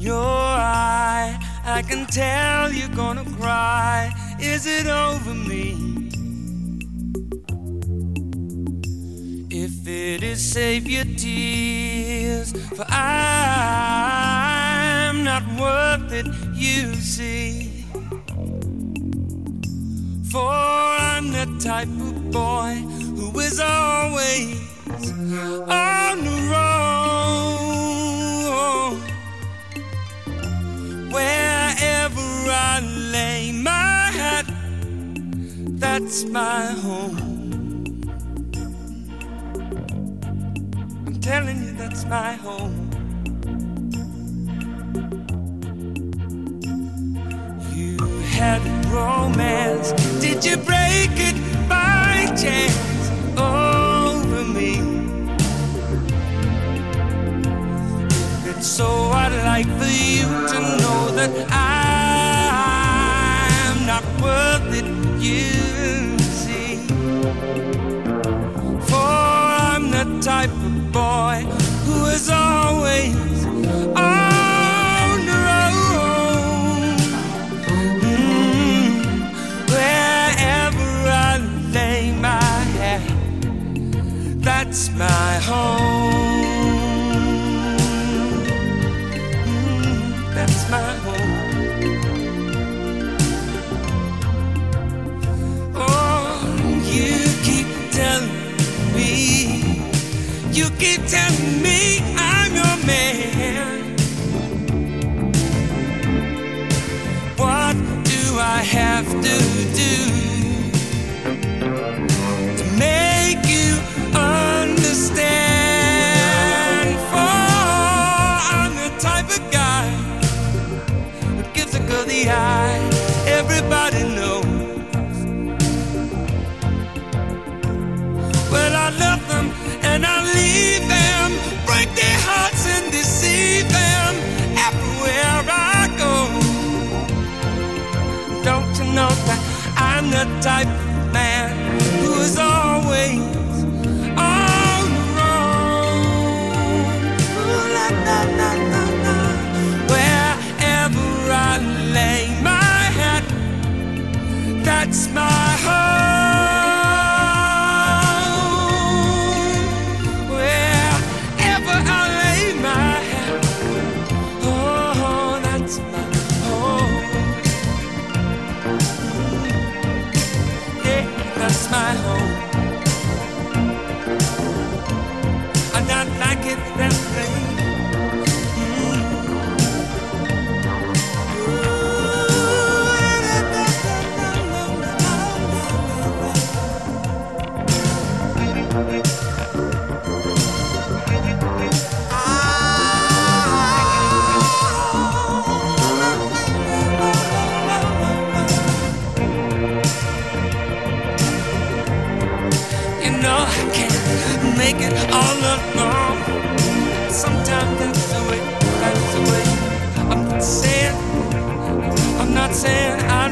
your eye, I can tell you're gonna cry. Is it over me? If it is, save your tears, for I'm not worth it, you see. For I'm the type of boy who is always on the road. Wherever I lay my hat, that's my home. I'm telling you, that's my home. You had romance, did you break it by chance over me? If it's so, I'd like for you to know that I'm not worth it, you see. For I'm the type of boy who is always on the road. Wherever I lay my head, that's my home. That's my home. Oh, you keep telling me I'm your man. What do I have to do to make you understand? For I'm the type of guy who gives a girl the eye. Everybody knows. Well, I love them and I leave them, break their hearts and deceive them everywhere I go. Don't you know that I'm the type of man who is always on the road? Ooh, la, la, la, la, la. Wherever I lay my hat, that's my home. My home. I'm not like it that way. Make it all alone. Sometimes that's the way, that's the way. I'm not saying I